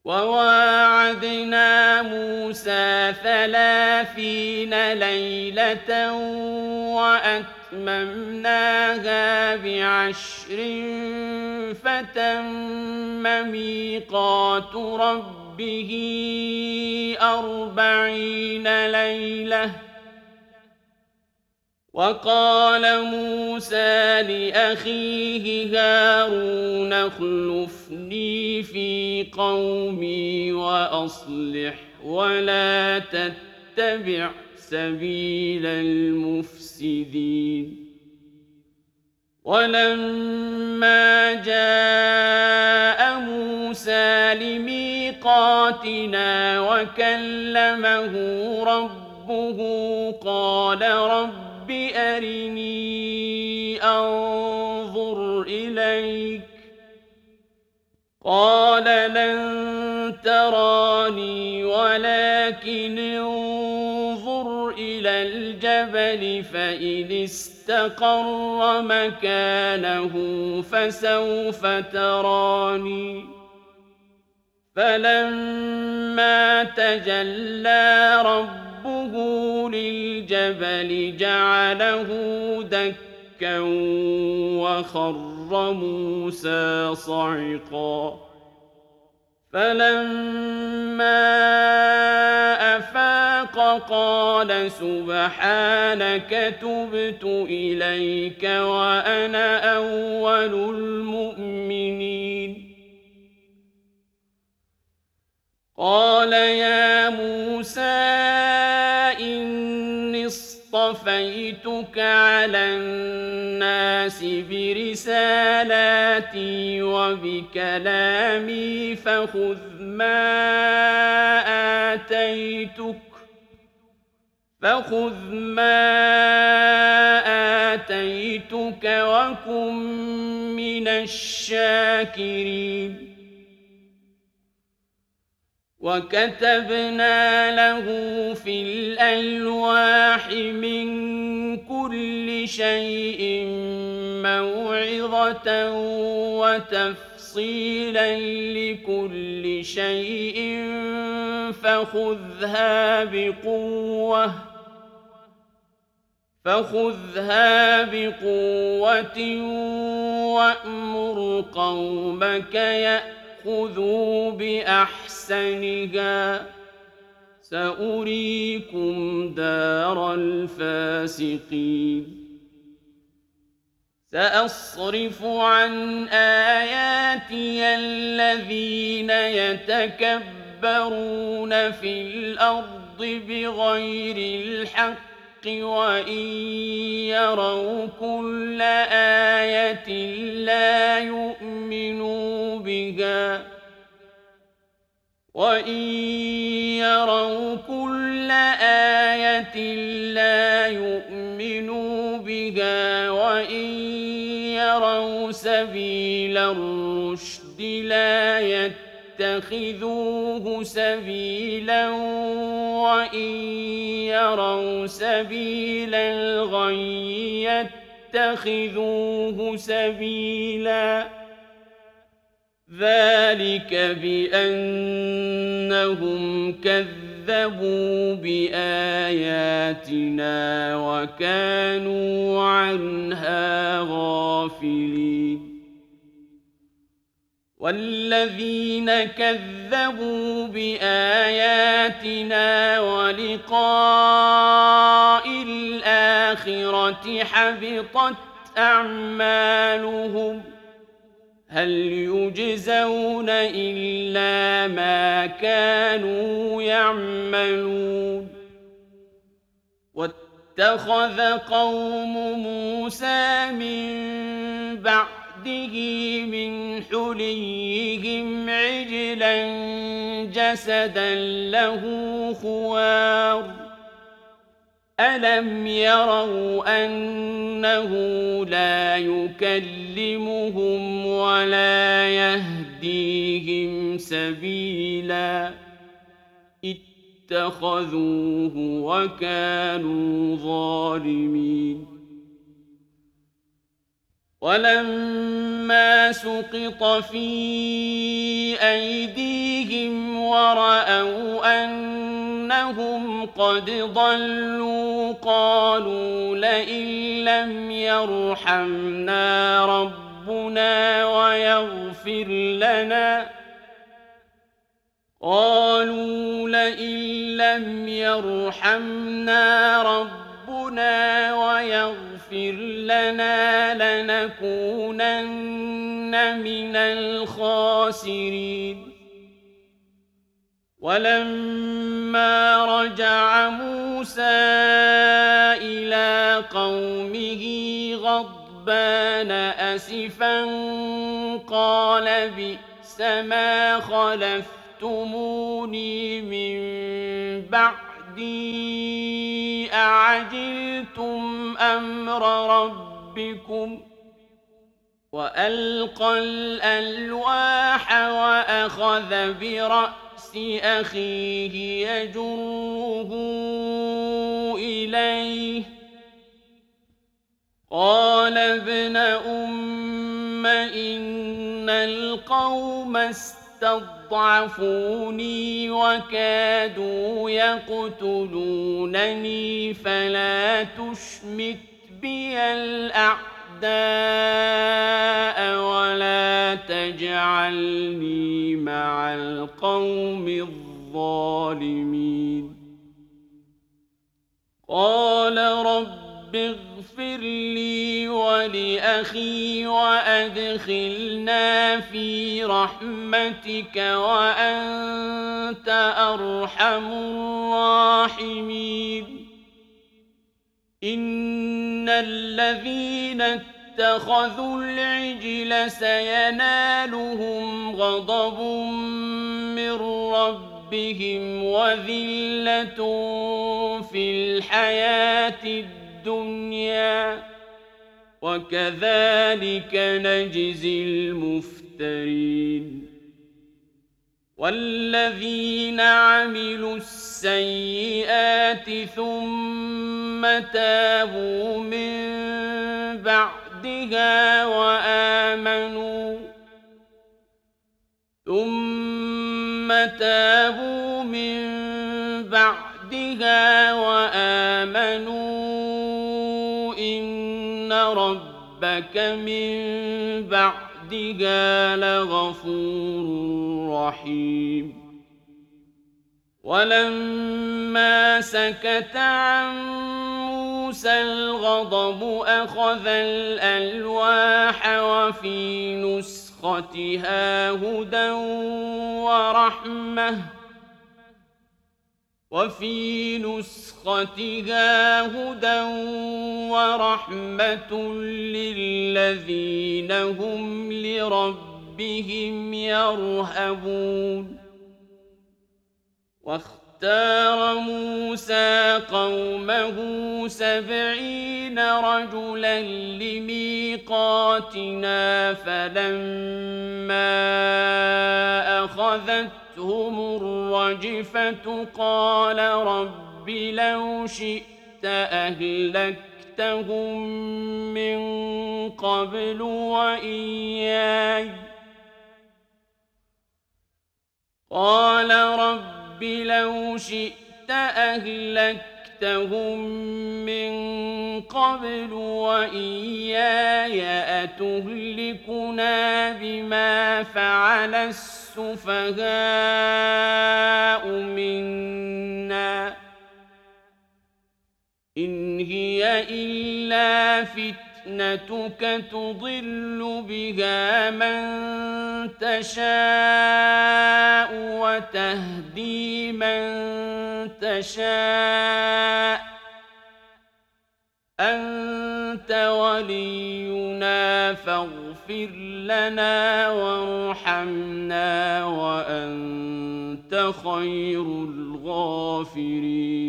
وواعدنا موسى 30 ليلة وأتممناها ب10 فتم ميقات ربه 40 ليلة وقال موسى لأخيه هارون اخلفني في قومي وأصلح ولا تتبع سبيل المفسدين ولما جاء موسى لميقاتنا وكلمه ربه قال رب أرني أنظر إليك قال لن تراني ولكن انظر إلى الجبل فإن استقر مكانه فسوف تراني فلما تجلى ربه للجبل جعله دكا وخر موسى صعقا فلما أفاق قال سبحانك تبت إليك وأنا أول المؤمنين قال يا موسى إني اصطفيتك على الناس برسالاتي وبكلامي فخذ ما آتيتك وكن من الشاكرين وكتبنا له في الألواح من كل شيء موعظة وتفصيلا لكل شيء فخذها بقوة وأمر قومك يأخذوا بأحسنها سأريكم دار الفاسقين سأصرف عن آياتي الذين يتكبرون في الأرض بغير الحق وإن يروا كل آية لا يؤمنوا بها وإن يروا سبيل الرشد لا يتخذوه سبيلا وإن يروا سبيل الغي يتخذوه سبيلا ذلك بأنهم كذبوا بآياتنا وكانوا عنها غافلين والذين كذبوا بآياتنا ولقاء الآخرة حبطت أعمالهم هل يجزون إلا ما كانوا يعملون واتخذ قوم موسى من بعده من حليهم عجلا جسدا له خوار ألم يروا أنه لا يكلمهم ولا يهديهم سبيلا اتخذوه وكانوا ظالمين ولما سقط في أيديهم إِلَيْهِمْ وَرَأَوْا أَنَّهُمْ قَدْ ضَلُّوا قَالُوا لَئِن لَّمْ يَرْحَمْنَا رَبُّنَا وَيَغْفِرْ لَنَا لَنَكُونَنَّ مِنَ الْخَاسِرِينَ وَلَمَّا رَجَعَ مُوسَىٰ إِلَىٰ قَوْمِهِ غَضْبَانَ أَسِفًا قَالَ بِئْسَمَا خَلَفْتُمُونِي مِن بَعْدِي أَعَجِلْتُمْ أَمْرَ رَبِّكُمْ وَأَلْقَى الْأَلْوَاحَ وَأَخَذَ بِرَأْسِ أَخِيهِ يَجُرُّهُ إِلَيْهِ قَالَ ابْنَ أُمَّ إِنَّ الْقَوْمَ اسْتَضْعَفُونِي وَكَادُوا يَقْتُلُونَنِي فَلَا تُشْمِتْ بِيَ الْأَعْدَاءَ وَلَا تَجْعَلْنِي مَعَ الْقَوْمِ الظَّالِمِينَ قَالَ رَبِّ اغْفِرْ لِي وَلِأَخِي وَأَدْخِلْنَا فِي رَحْمَتِكَ وَأَنتَ أَرْحَمُ الرَّاحِمِينَ إِنَّ الَّذِينَ اتَّخَذُوا الْعِجْلَ سَيَنَالُهُمْ غَضَبٌ مِّن رَّبِّهِمْ وَذِلَّةٌ فِي الْحَيَاةِ الدُّنْيَا ۚ وَكَذَٰلِكَ نَجْزِي الْمُفْتَرِينَ وَالَّذِينَ عَمِلُوا السَّيِّئَاتِ ثُمَّ تَابُوا مِن بَعْدِهَا وَآمَنُوا إِنَّ رَبَّكَ مِن بَعْدِهَا لَغَفُورٌ رَّحِيمٌ وَلَمَّا سَكَتَ عَن مُّوسَى الْغَضَبُ أَخَذَ الْأَلْوَاحَ وَفِي نُسْخَتِهَا هُدًى وَرَحْمَةٌ لِّلَّذِينَ هُمْ لِرَبِّهِمْ يَرْهَبُونَ وَاخْتَارَ مُوسَىٰ قَوْمَهُ 70 رَجُلًا لِّمِيقَاتِنَا فَلَمَّا أَخَذَتْهُمُ الرَّجْفَةُ قَالَ رَبِّ لَوْ شِئْتَ أَهْلَكْتَهُم مِّن قَبْلُ وَإِيَّايَ أَتُهْلِكُنَا بِمَا فَعَلَ السُّفَهَاءُ مِنَّا ۖ إِنْ هِيَ إِلَّا فِتْنَتُكَ تُضِلُّ بِهَا مَن تَشَاءُ وَتَهْدِي مَن تَشَاءُ ۖ أَنتَ وَلِيُّنَا فَاغْفِرْ لَنَا وَارْحَمْنَا وَأَنتَ خَيْرُ الْغَافِرِينَ